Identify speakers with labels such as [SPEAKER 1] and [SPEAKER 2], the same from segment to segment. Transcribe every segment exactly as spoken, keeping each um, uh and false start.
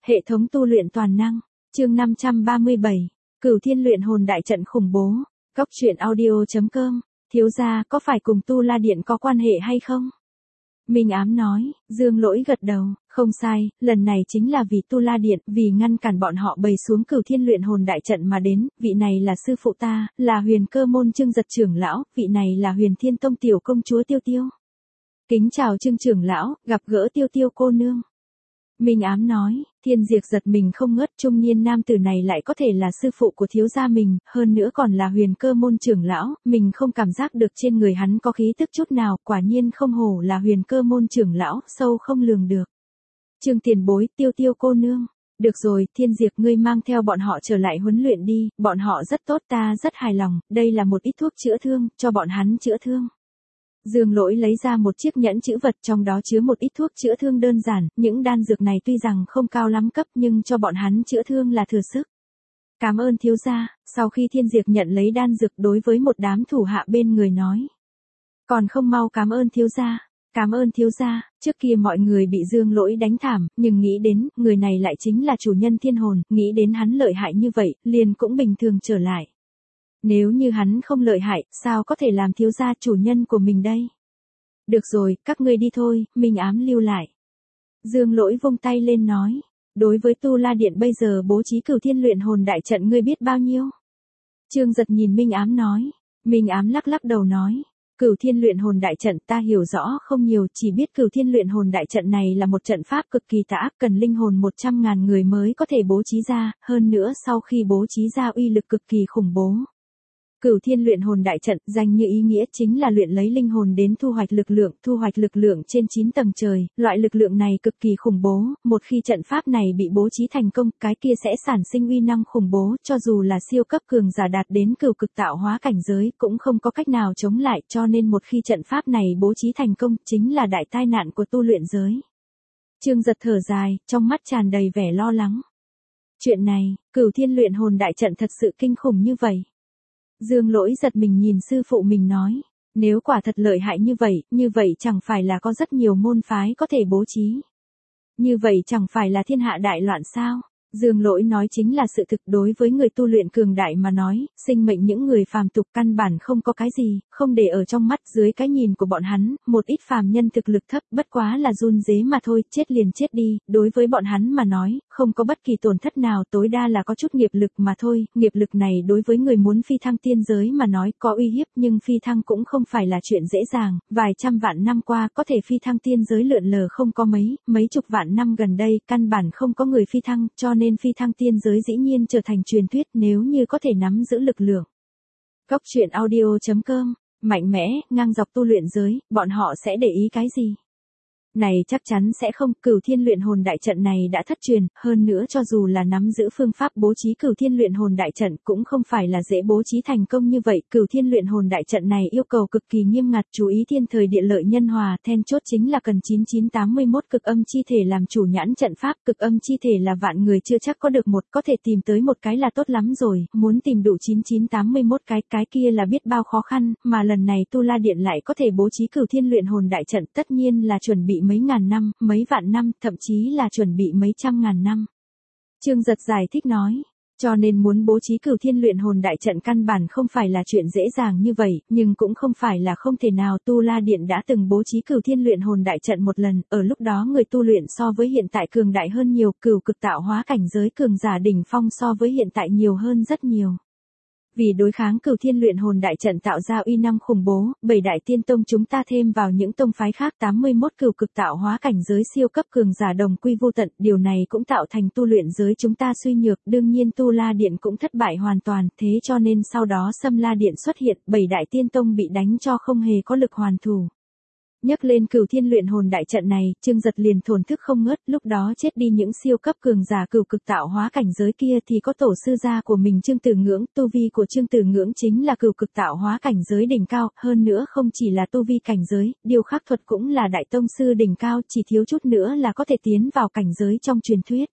[SPEAKER 1] Hệ thống tu luyện toàn năng, chương năm trăm ba mươi bảy, Cửu Thiên luyện hồn đại trận khủng bố, Cốc truyện audio chấm com, thiếu gia có phải cùng Tu La Điện có quan hệ hay không? Minh Ám nói, Dương Lỗi gật đầu, không sai, lần này chính là vì Tu La Điện, vì ngăn cản bọn họ bày xuống Cửu Thiên luyện hồn đại trận mà đến, vị này là sư phụ ta, là Huyền Cơ môn Trương Giật trưởng lão, vị này là Huyền Thiên Tông tiểu công chúa Tiêu Tiêu. Kính chào Trương trưởng lão, gặp gỡ Tiêu Tiêu cô nương. Minh Ám nói, Thiên Diệp giật mình không ngớt, trung niên nam tử này lại có thể là sư phụ của thiếu gia mình, hơn nữa còn là Huyền Cơ môn trưởng lão, mình không cảm giác được trên người hắn có khí tức chút nào, quả nhiên không hổ là Huyền Cơ môn trưởng lão, sâu không lường được. Trương tiền bối, Tiêu Tiêu cô nương. Được rồi, Thiên Diệp ngươi mang theo bọn họ trở lại huấn luyện đi, bọn họ rất tốt, ta rất hài lòng, đây là một ít thuốc chữa thương, cho bọn hắn chữa thương. Dương Lỗi lấy ra một chiếc nhẫn chữ vật, trong đó chứa một ít thuốc chữa thương đơn giản, những đan dược này tuy rằng không cao lắm cấp nhưng cho bọn hắn chữa thương là thừa sức. Cảm ơn thiếu gia. Sau khi Thiên Diệp nhận lấy đan dược đối với một đám thủ hạ bên người nói. Còn không mau cảm ơn thiếu gia. Cảm ơn thiếu gia. Trước kia mọi người bị Dương Lỗi đánh thảm, nhưng nghĩ đến, người này lại chính là chủ nhân thiên hồn, nghĩ đến hắn lợi hại như vậy, liền cũng bình thường trở lại. Nếu như hắn không lợi hại, sao có thể làm thiếu gia chủ nhân của mình đây? Được rồi, các ngươi đi thôi, Minh Ám lưu lại. Dương Lỗi vung tay lên nói. Đối với Tu La Điện bây giờ bố trí Cửu Thiên luyện hồn đại trận ngươi biết bao nhiêu? Trương Giật nhìn Minh Ám nói. Minh Ám lắc lắc đầu nói. Cửu Thiên luyện hồn đại trận ta hiểu rõ không nhiều, chỉ biết Cửu Thiên luyện hồn đại trận này là một trận pháp cực kỳ tà ác, cần linh hồn một trăm ngàn người mới có thể bố trí ra, hơn nữa sau khi bố trí ra uy lực cực kỳ khủng bố. Cửu Thiên luyện hồn đại trận, danh như ý nghĩa chính là luyện lấy linh hồn đến thu hoạch lực lượng, thu hoạch lực lượng trên chín tầng trời, loại lực lượng này cực kỳ khủng bố, một khi trận pháp này bị bố trí thành công, cái kia sẽ sản sinh uy năng khủng bố, cho dù là siêu cấp cường giả đạt đến cửu cực tạo hóa cảnh giới, cũng không có cách nào chống lại, cho nên một khi trận pháp này bố trí thành công, chính là đại tai nạn của tu luyện giới. Trương Giật thở dài, trong mắt tràn đầy vẻ lo lắng. Chuyện này, Cửu Thiên luyện hồn đại trận thật sự kinh khủng như vậy. Dương Lỗi giật mình nhìn sư phụ mình nói, nếu quả thật lợi hại như vậy, như vậy chẳng phải là có rất nhiều môn phái có thể bố trí. Như vậy chẳng phải là thiên hạ đại loạn sao? Dương Lỗi nói chính là sự thực, đối với người tu luyện cường đại mà nói, sinh mệnh những người phàm tục căn bản không có cái gì, không để ở trong mắt, dưới cái nhìn của bọn hắn, một ít phàm nhân thực lực thấp bất quá là run rế mà thôi, chết liền chết đi, đối với bọn hắn mà nói, không có bất kỳ tổn thất nào, tối đa là có chút nghiệp lực mà thôi, nghiệp lực này đối với người muốn phi thăng tiên giới mà nói có uy hiếp, nhưng phi thăng cũng không phải là chuyện dễ dàng, vài trăm vạn năm qua có thể phi thăng tiên giới lượn lờ không có mấy, mấy chục vạn năm gần đây, căn bản không có người phi thăng, cho nên nên phi thăng tiên giới dĩ nhiên trở thành truyền thuyết nếu như có thể nắm giữ lực lượng. Cốc truyện audio chấm com, mạnh mẽ, ngang dọc tu luyện giới, bọn họ sẽ để ý cái gì? Này chắc chắn sẽ không, Cửu Thiên luyện hồn đại trận này đã thất truyền, hơn nữa cho dù là nắm giữ phương pháp bố trí Cửu Thiên luyện hồn đại trận cũng không phải là dễ bố trí thành công như vậy, Cửu Thiên luyện hồn đại trận này yêu cầu cực kỳ nghiêm ngặt, chú ý thiên thời địa lợi nhân hòa, then chốt chính là cần chín chín tám mươi mốt cực âm chi thể làm chủ nhãn trận pháp, cực âm chi thể là vạn người chưa chắc có được một, có thể tìm tới một cái là tốt lắm rồi, muốn tìm đủ chín chín tám mươi mốt cái, cái kia là biết bao khó khăn, mà lần này Tu La Điện lại có thể bố trí Cửu Thiên luyện hồn đại trận, tất nhiên là chuẩn bị mấy ngàn năm, mấy vạn năm, thậm chí là chuẩn bị mấy trăm ngàn năm. Trương Giật giải thích nói, cho nên muốn bố trí Cửu Thiên luyện hồn đại trận căn bản không phải là chuyện dễ dàng như vậy, nhưng cũng không phải là không thể nào. Tu La Điện đã từng bố trí Cửu Thiên luyện hồn đại trận một lần, ở lúc đó người tu luyện so với hiện tại cường đại hơn nhiều, cửu cực tạo hóa cảnh giới cường giả đỉnh phong so với hiện tại nhiều hơn rất nhiều. Vì đối kháng Cửu Thiên luyện hồn đại trận tạo ra uy năng khủng bố, bảy đại tiên tông chúng ta thêm vào những tông phái khác tám mươi mốt cửu cực tạo hóa cảnh giới siêu cấp cường giả đồng quy vô tận, điều này cũng tạo thành tu luyện giới chúng ta suy nhược, đương nhiên Tu La Điện cũng thất bại hoàn toàn, thế cho nên sau đó Sâm La Điện xuất hiện, bảy đại tiên tông bị đánh cho không hề có lực hoàn thủ. Nhắc lên Cửu Thiên luyện hồn đại trận này, Trương Giật liền thổn thức không ngớt, lúc đó chết đi những siêu cấp cường giả cửu cực tạo hóa cảnh giới kia thì có tổ sư gia của mình Trương Tử Ngưỡng, tu vi của Trương Tử Ngưỡng chính là cửu cực tạo hóa cảnh giới đỉnh cao, hơn nữa không chỉ là tu vi cảnh giới, điều khắc thuật cũng là đại tông sư đỉnh cao, chỉ thiếu chút nữa là có thể tiến vào cảnh giới trong truyền thuyết.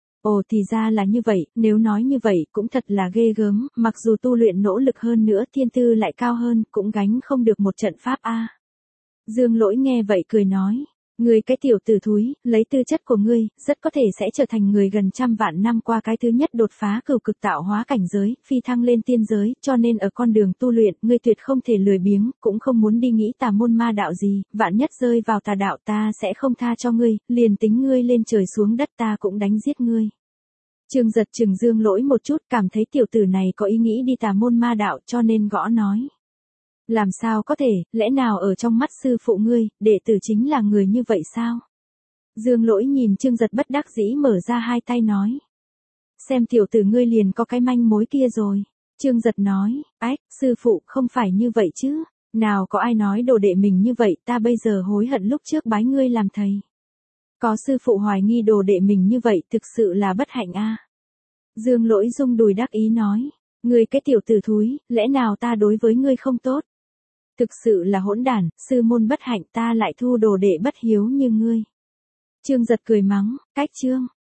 [SPEAKER 1] Ồ thì ra là như vậy, nếu nói như vậy cũng thật là ghê gớm, mặc dù tu luyện nỗ lực hơn nữa thiên tư lại cao hơn, cũng gánh không được một trận pháp a. Dương Lỗi nghe vậy cười nói, Ngươi cái tiểu tử thúi, lấy tư chất của ngươi, rất có thể sẽ trở thành người gần trăm vạn năm qua cái thứ nhất đột phá cửu cực tạo hóa cảnh giới, phi thăng lên tiên giới, cho nên ở con đường tu luyện, ngươi tuyệt không thể lười biếng, cũng không muốn đi nghĩ tà môn ma đạo gì, vạn nhất rơi vào tà đạo ta sẽ không tha cho ngươi, liền tính ngươi lên trời xuống đất ta cũng đánh giết ngươi. Trương Giật chừng Dương Lỗi một chút, cảm thấy tiểu tử này có ý nghĩ đi tà môn ma đạo cho nên gõ nói. Làm sao có thể, lẽ nào ở trong mắt sư phụ ngươi, đệ tử chính là người như vậy sao? Dương Lỗi nhìn Trương Giật bất đắc dĩ mở ra hai tay nói. Xem tiểu tử ngươi liền có cái manh mối kia rồi. Trương Giật nói, ách, sư phụ không phải như vậy chứ, nào có ai nói đồ đệ mình như vậy, ta bây giờ hối hận lúc trước bái ngươi làm thầy. Có sư phụ hoài nghi đồ đệ mình như vậy thực sự là bất hạnh a. Dương Lỗi rung đùi đắc ý nói, ngươi cái tiểu tử thúi, lẽ nào ta đối với ngươi không tốt? Thực sự là hỗn đản, sư môn bất hạnh ta lại thu đồ đệ bất hiếu như ngươi. Trương Giật cười mắng, cách Trương,